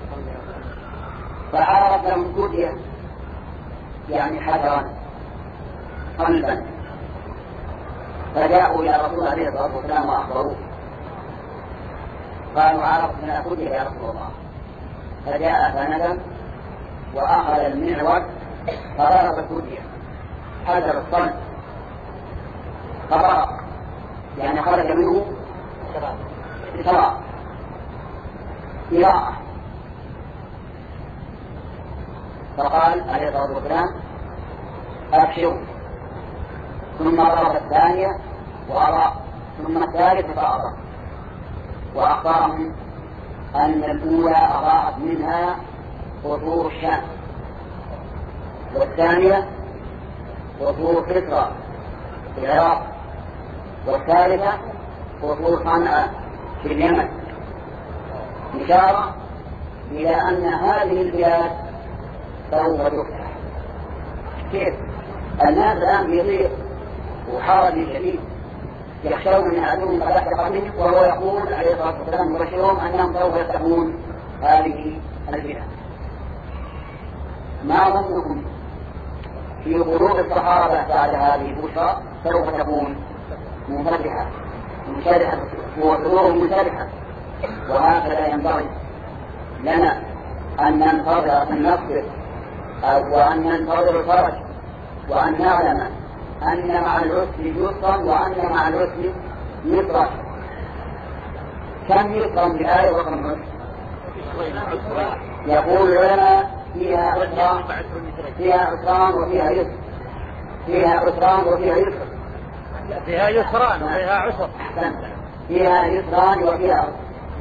فعرف لهم كدية يعني حجرا قلبا، فجاءوا إلى رسول الله عليه الصلاة والسلام وأخبروه، قالوا عرفنا كدية يا رسول الله. فجاء فندم وأخذ المعود فضرب الكدية حجر الصلب فضرب يعني خرج منه شراب إراءة. فقال عليه الصلاة والسلام أبشروا، ثم ضرب الثانية وأضاء، ثم الثالث فأضاء، وأخبرهم أن الأولى أضاءت منها قصور الشام، والثانية قصور كسرى في العراق، والثالثة قصور صنعاء في اليمن، إشارة إلى أن هذه البلاد سوف تفتح. كيف؟ الناس الآن يضيق وحرج شديد يخشون من عدوهم قد أحرق منه، وهو يقول عليه الصلاة والسلام يبشرهم أنهم سوف يفتحون هذه البلاد. ما ظنكم في قلوب الصحابة بعد هذه البشرى سوف تكون منفتحة منشرحة وقلوبهم منشرحة؟ وهكذا ينبغي لنا أن ننتظر النصر وأن ننتظر الفرج، وأن نعلم أن مع العسر يسرا وأن مع العسر يسرا. كم يسرا بآية رقم عسر؟ يقول العلماء فيها عسران فيها عسران وفيها يسر فيها عسران وفيها يسر فيها يسران وفيها عسر فيها يسران وفيها عسر.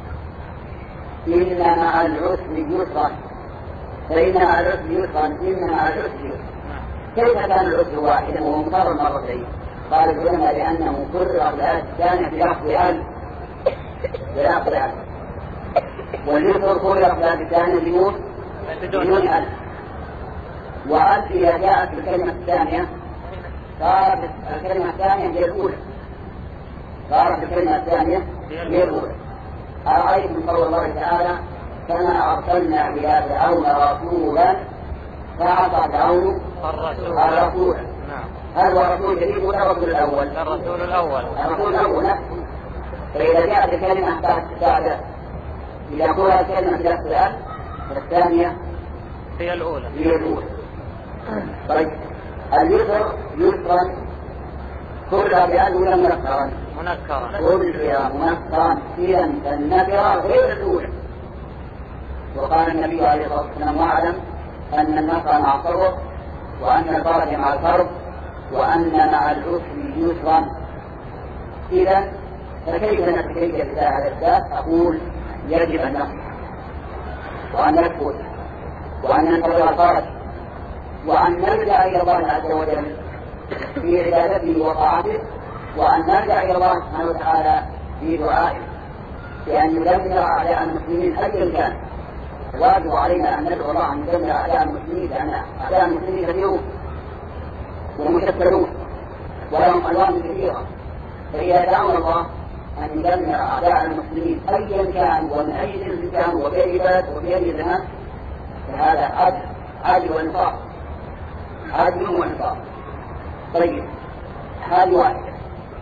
إن مع العسر يسرا فإن مع العسر يسرا إن مع العسر يسرا. كيف كان العسر واحدا وهو مكرر مرتين؟ قال العلماء لأنه كرر الآية الثانية بلفظ ألف بلفظ ألف، واليسر كرر الآية الثانية بدون بدون ألف. وألف إذا جاءت الكلمة الثانية صارت الكلمة الثانية هي الأولى صارت الكلمة الثانية هي الأولى. أرأيت من قول الله تعالى كما أرسلنا إلى فرعون رسولا فعصى فرعون الرسول. هل هو رسول جديد ولا الرسول الأول؟ الرسول الأول الرسول الأول نفسه. فإذا جاءت الكلمة بعد إذا كلها كلمة بلفظ الألف الثانية هي الأولى هي الأولى. طيب اليسر يسرا كلها بأن ولا منكرا؟ منكرا. كلها منكرا. إذا النكرة غير الأولى. وقال النبي عليه الصلاة والسلام: واعلم أن النكرة مع الصبر، وأن الفرج مع الكرب، وأن مع العسر يسرا. إذا فكيف نتكيف بهذا الذات؟ أقول يجب أن نصبر، وأن نثبت، وأن ننتظر الفرج، وأن نرجع إلى الله عز وجل في عبادته وطاعته، وأن نرجع إلى الله سبحانه وتعالى في دعائه بأن يدمر أعداء المسلمين أيا كان. واجب علينا أن ندعو الله أن يدمر أعداء المسلمين، لأن أعداء المسلمين كثيرون ومشتتون ولهم ألوان كثيرة. فإذا دعونا الله أن يدمر أعداء المسلمين أيا كان ومن أي جنس كان وفي أي بلد وفي أي زمان، فهذا عدل عدل وإنصاف، عدل وإنصاف. طيب هذه واحدة.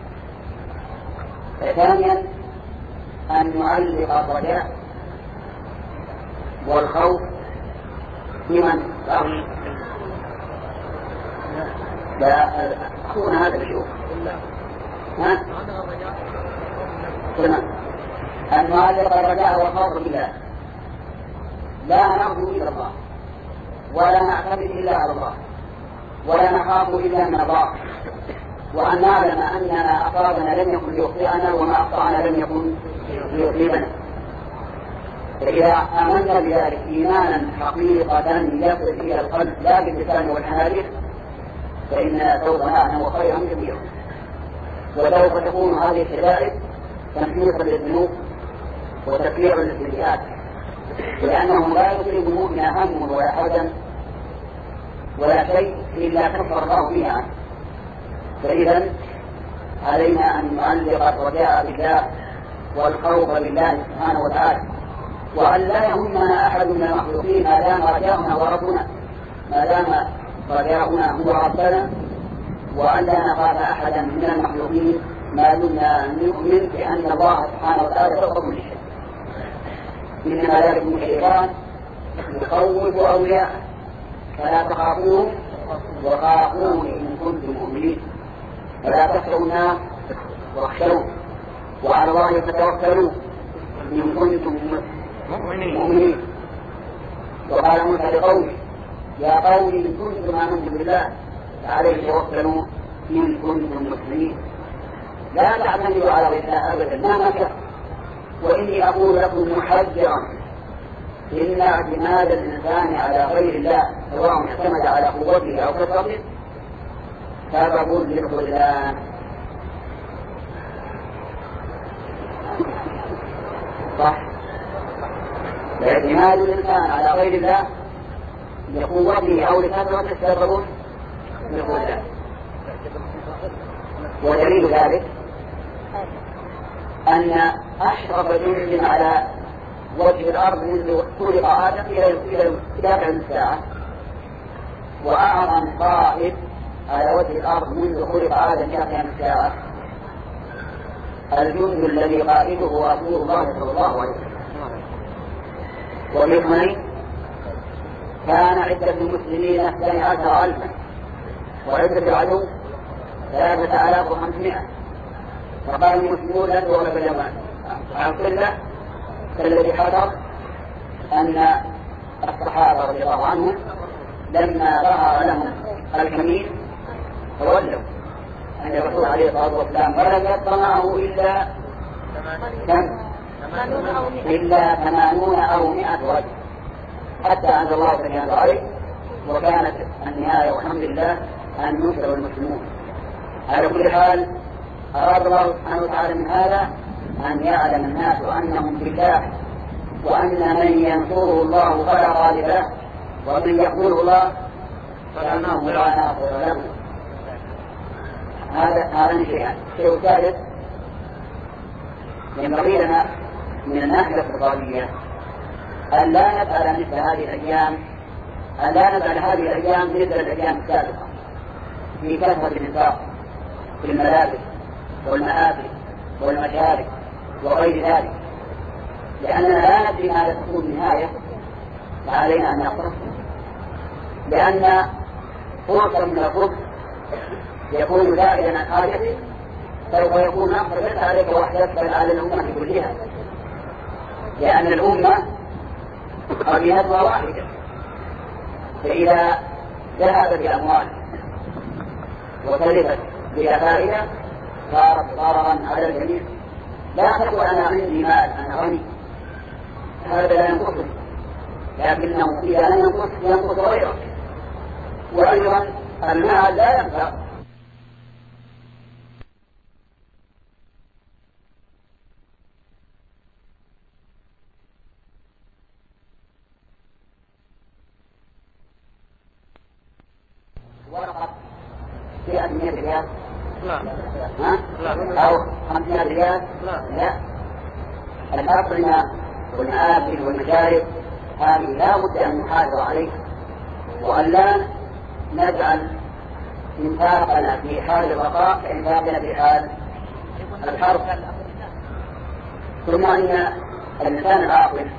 ثانيا أن نعلق الرجاء والخوف بمن؟ لا أخونا هذا بشوف ها؟ تمام. أن نعلق الرجاء والخوف بالله، لا نرجو إلا الله، ولا نعتمد إلا على الله، ولا نخاف إلا من الله، وأن نعلم أن ما أصابنا لم يكن ليخطئنا وما أخطأنا لم يكن ليصيبنا. فإذا آمنا بذلك إيمانا حقيقة يصل إلى القلب لا باللسان والحناجر، فإن سوف نعلم خيرا كبيرا، وسوف تكون هذه الشدائد تمحيصا للذنوب وتكفيرا للسيئات، لأنه لا يصيب المؤمن هم ولا حزن ولا شيء إلا كفر الله به عنه. فإذا علينا أن نعلق الرجاء بالله والخوف بالله سبحانه وتعالى، وأن لا يهمنا أحد من المخلوقين ما دام رجاؤنا وربنا، ما دام رجاؤنا هو ربنا، وأن لا نخاف أحدا من المخلوقين ما دمنا نؤمن بأن الله سبحانه وتعالى فوق كل شيء. إنما ذلك من الشيطان يخوف أولياءه فلا تخافوهم وخافون إن كنتم مؤمنين، فلا تخشوا الناس واخشوا وعلى الله فتوكلوا إن كنتم مؤمنين. وقال موسى لقومه: يا قوم إن كنتم آمنتم بالله فعليه توكلوا إن كنتم مسلمين، لا تعتمدوا على غير الله أبدا ما مكر. وإني أقول لكم محذرا إن اعتماد الإنسان على غير الله سواء اعتمد على قوته أو كثرته سبب للخذلان. صح؟ اعتماد الإنسان على غير الله لقوته أو لكثرته سبب للخذلان. ودليل ذلك أن أشرف جند على وجه الأرض منذ خلق آدم إلى قيام الساعة، وأعظم قائد على وجه الأرض منذ خلق آدم إلى قيام الساعة الجند الذي قائده رسول الله صلى الله عليه وسلم. ومن كان عدة المسلمين اثني عشر ألفا وعدة العدو ثلاثة آلاف وخمسمائة، فقال المسلمون لا تغلب اليمن عن قلة، فالذي حضر أن الصحابة رضي الله عنهم لما ظهر لهم الكمين تولوا عند الرسول عليه الصلاة والسلام، ولم يبق معه إلا إلا ثمانون أو مئة رجل، حتى أنزل الله سبحانه عليه، وكانت النهاية والحمد لله أن ينصر المسلمون. على كل حال أراد الله سبحانه وتعالى من هذا أن يعلم الناس أنهم بالله، وأن من ينصره الله فلا غالب له، ومن يقوله الله فأنه لا ناصر له. هذا هذا شيئان. الشيء الثالث ينبغي لنا من الناحية الاقتصادية أن لا نسأل مثل هذه الأيام أن لا نسأل هذه الأيام مثل الأيام السابقة في كثرة الإنفاق في الملابس والمآكل والمشارب وغير ذلك، لأننا لا ندري ماذا تكون النهاية، فعلينا أن نقرأ، لأن فرصة من الخبز يكون زائدا عن حاجته سوف يكون أفضل ليس عليك وحدك بل على الأمة كلها، لأن الأمة قبيلتها واحدة، فإذا ذهب بأموال وتلفت بلا فائدة صارت ضررا على الجميع. لا تقول أنا عندي مال أنا غني، هذا لا ينقص، لكنه إذا لم ينقص ينقص غيره. وأيضا المال لا ينفع ورقة فئة مئة ريال لا ها؟ لا أو خمسمائة ريال لا لا. الأطعمة والمآكل والمشارب هذه لا بد أن نحافظ عليها، وأن لا نجعل إنفاقنا في حال الرخاء كإنفاقنا في حال الحرب. ثم أن الإنسان العاقل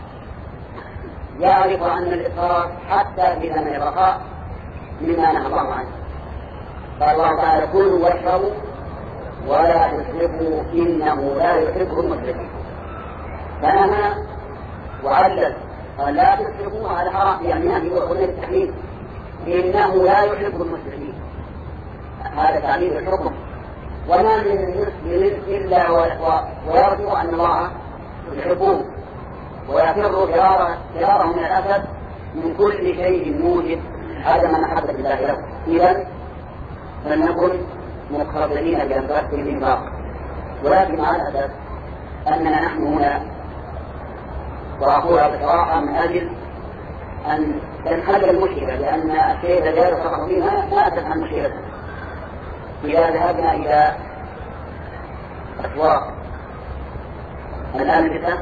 يعرف أن الإسراف حتى في زمن الرخاء مما نهى الله عنه. قال الله تعالى كلوا واشربوا ولا تسرفوا إنه لا يحب المسرفين. فنهى وعلل قال لا تسرفوا على حرام، يعني هذه هو التحليل إنه لا يحب المسرفين، هذا تعليل الحكم. وما من مسلم إلا ويرجو أن الله يحبه ويفر فراره من الأسد من كل شيء موجب عدم محبة الله له. إذن فلنكن مقربين بأنفاق الإنفاق، ولكن مع الأسف أننا نحن هنا، وأقولها بصراحة من أجل أن تنحل المشكلة، لأن الشيء الذي يصرف فيها ما أتت عن مشكلة. إذا ذهبنا إلى أسواق الأنفسة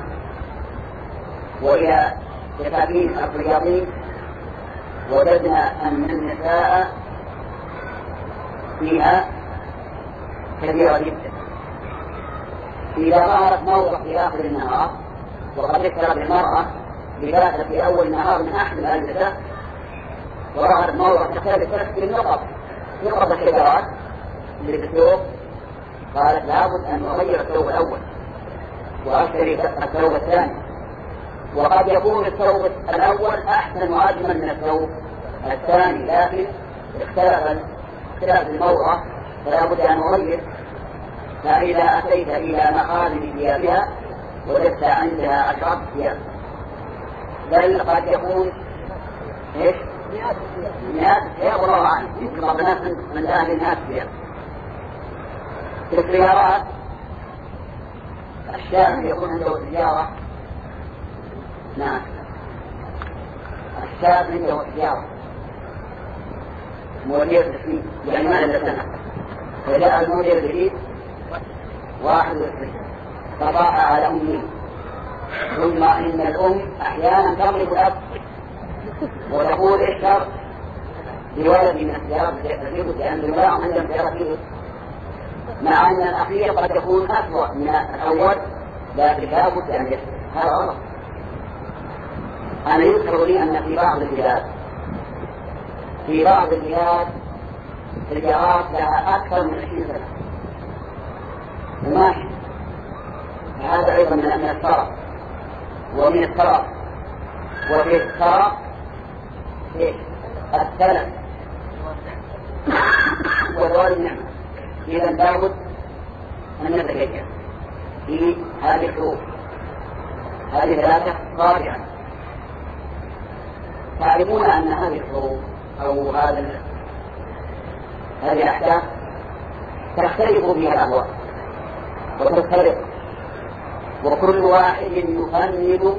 وإلى دكاكين الرياضين وجدنا أن النساء فيها كثيرة جدا. إذا ظهرت موضة في آخر النهار وقد اشترت المرأة لباسة في أول النهار من أحد الأنفسة، وظهرت موضة تختلف تشكل النقط نقط الشجرات اللي في الثوب، قالت لابد أن أغير الثوب الأول وأشتري الثوب الثاني. وقد يكون الثوب الأول أحسن وأجمل من الثوب الثاني، لكن اختلف اختلاف الموضة فلا بد أن أغير. فإذا أتيت إلى مخازن ثيابها وجدت عندها عشرة ثياب، بل قد يكون إيش؟ مئات ثياب والله عنه، يمكن بعض الناس من أهل مئات ثياب. في السيارات الشاب يكون عنده سيارة، نعم الشاب عنده سيارة موديل تسليم، يعني ما عنده سنة، فجاء الموديل الجديد واحد وعشرين فضاع على أمه. ثم إن الأم أحيانا تغلب الأب وتقول اشتر لولد من السيارة تجيب لأن الولاء عندهم سيارة، مع أن الأخير قد يكون أسوأ من الأول، لكن لا بد أن يشتر. هذا غلط. أنا يذكر لي أن في بعض البلاد في بعض البلاد سيارات لها أكثر من عشرين سنة وماشي. هذا أيضا من السرف ومن السرف وفي السرف السلف وزوال النعمة. إذا لابد أن نتكلم في هذه الحروف، هذه ثلاثة قاطعة. تعلمون أن هذه الحروف أو هذا هذه الأحداث تختلف فيها الأهواء وتختلف، وكل واحد يفند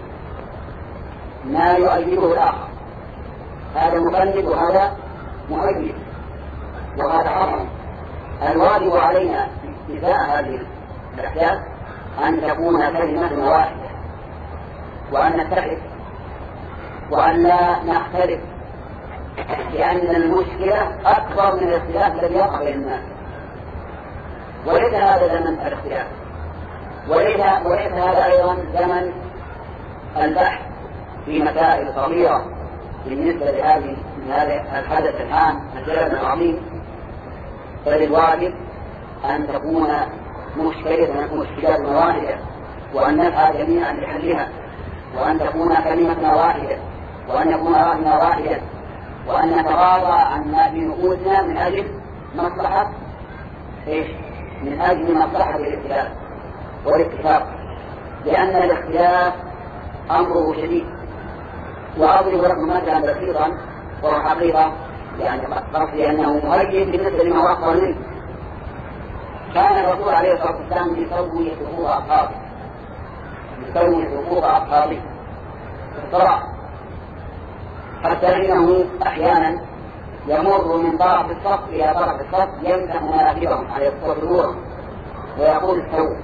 ما يؤيده الآخر. هذا مفند وهذا مؤيد وهذا حرام. الواجب علينا اتباع هذه الأحداث أن تكون كلمة واحدة، وأن نتحد وأن لا نختلف، لأن المشكلة أكبر من الاختلاف الذي يقع بين الناس. وليس هذا زمن الاختلاف، وليس وليس هذا أيضا زمن البحث في مسائل صغيرة بالنسبة لهذه من هذا الحدث الآن الجلد العظيم، فللواجب أن تكون مشكلة مشكلات واحدة، وأن نسعى جميعا لحلها، وأن تكون كلمتنا واحدة، وأن يكون رأينا واحدا، وأن نتغاضى عما في نفوسنا من أجل مصلحة إيش؟ من أجل مصلحة الاختلاف والاتفاق، لأن الاختلاف أمره شديد. وأضرب لكم مثلا بسيطا وهو حقيقة، يعني قصدي أنه مهيئ بالنسبة لما هو أكبر منه. كان الرسول عليه الصلاة والسلام يسوي صفوف أصحابه، يسوي صفوف أصحابه في الصلاة، حتى إنه أحيانا يمر من طرف الصف إلى طرف الصف يمسح مناخبهم على الصدور ويقول استووا.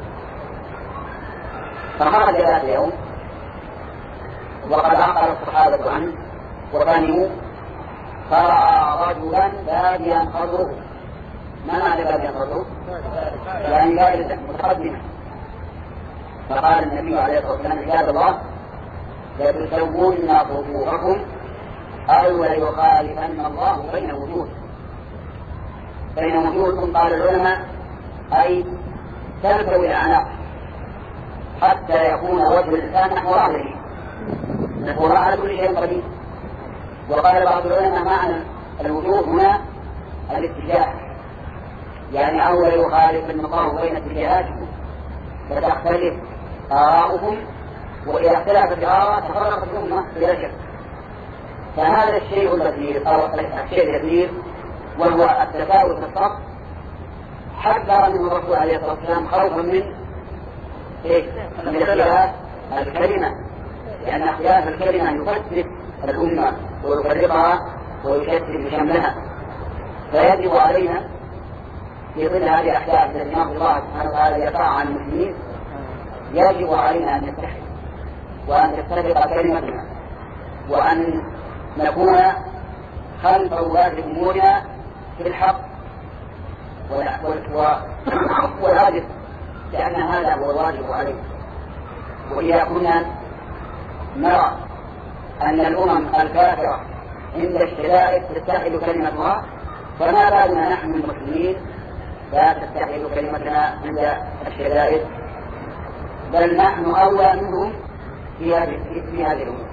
فخرج ذات يوم وقد عقل الصحابة عنه وفهموا، فرأى رجلا باديا خضره. ما معنى باديا خضره؟ يعني باديا متقدما. فقال النبي عليه الصلاة والسلام: عباد الله، لتسوون صفوفكم أو ليخالفن الله بين وجوهكم. بين وجوهكم قال العلماء أي تلتوي الأعناق حتى يكون وجه الإنسان نحو ظهره، نحو ظهر كل شيء قريب. وقال بعض العلماء معنى الوجوه هنا الاتجاه، يعني أول يخالف الله بين اتجاهاتكم فتختلف آراؤكم، وإذا اختلفت الآراء تفرقت الأمة بلا شك. فهذا الشيء الكثير أو الشيء الكثير وهو التفاوت في الصف حذر منه الرسول عليه الصلاة والسلام خوفا من إيه؟ من اختلاف الكلمة، لأن اختلاف الكلمة يفسد الأمة ويفرقها ويشتت شملها. فيجب علينا في ظل هذه الأحداث التي نرجو الله سبحانه وتعالى يقع عن المسلمين، يجب علينا أن نتحد وأن تتفق كلمتنا، وأن نكون خلف ولاة أمورنا في الحق والعدل، لأن هذا هو الواجب علينا. وإذا كنا نرى أن الأمم الكافرة عند الشدائد تتحد كلمتها، فما بالنا نحن المسلمين لا تتحد كلمتنا عند الشدائد، بل نحن أولى منهم في هذه الأمور.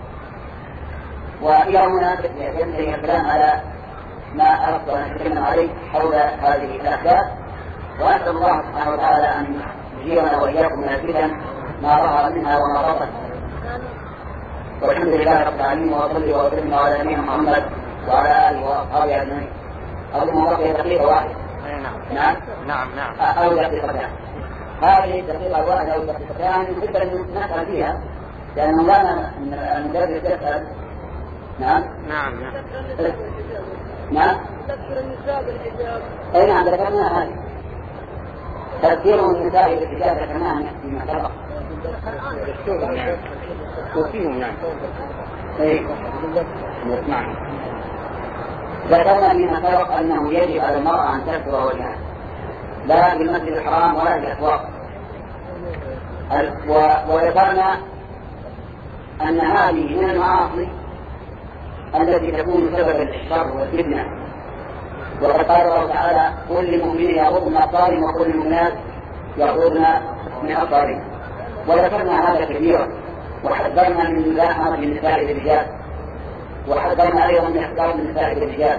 وإلى هنا ينتهي الكلام على ما أردت أن أتكلم عليه حول هذه الأحداث، وأسأل الله سبحانه وتعالى أن يجيرنا وإياكم من الفتن ما ظهر منها وما بطن. والحمد لله رب العالمين، وصلي وسلم على نبينا محمد وعلى آله وأصحابه أجمعين. أظن بقي دقيقة واحدة. نعم نعم نعم أو دقيقتان. هذه الدقيقة الواحدة أو دقيقتان يمكن أن نسأل فيها، لأن مولانا المدرس يسأل. نعم نعم نعم نعم تذكر النساء بالحجاب. أي نعم ذكرنا هذه تذكير النساء بالحجاب ذكرناها فيما سبق. وفيهم يعني أي نعم ذكرنا فيما سبق أنه يجب على المرأة أن تستر وجهها لا بالمسجد الحرام ولا بالأسواق. وذكرنا أن هذه من المعاصي التي تكون سببا للشر والفتنة. وقد قال الله تعالى: قل للمؤمنين يغضوا من أبصارهم وقل للمؤمنات يغضضن من أبصارهن. وذكرنا هذا كثيرا، وحذرنا من مزاحمة النساء بالرجال، وحذرنا أيضا من احترام النساء بالرجال.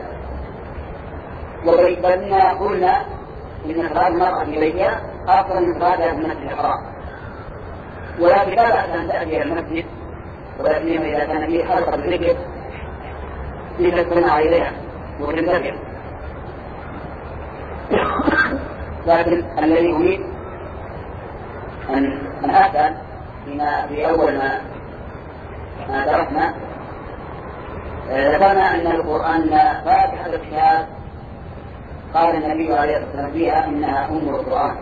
وبينا قلنا إن إخراج المرأة في بيتها أفضل من إخراجها من المسجد الحرام، ولكن لا بأس أن تأتي المسجد، ولكن إذا كان فيه حلقة الذكر لتستمع إليها وتنتبه. لكن الذي أريد أن أن أسأل فيما في أول ما ما درسنا، ذكرنا أن القرآن فاتحة الكتاب قال النبي عليه الصلاة والسلام فيها إنها أم القرآن،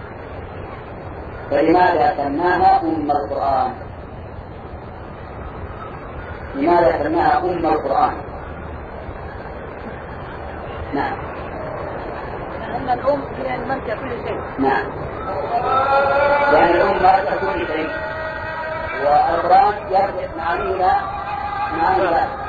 فلماذا سماها أم القرآن؟ لماذا سماها أم القرآن؟ نعم. لأن الأم هي المرجع كل شيء. نعم. لأن الأم مرجع كل شيء، والقرآن يرجع معاني إلى معاني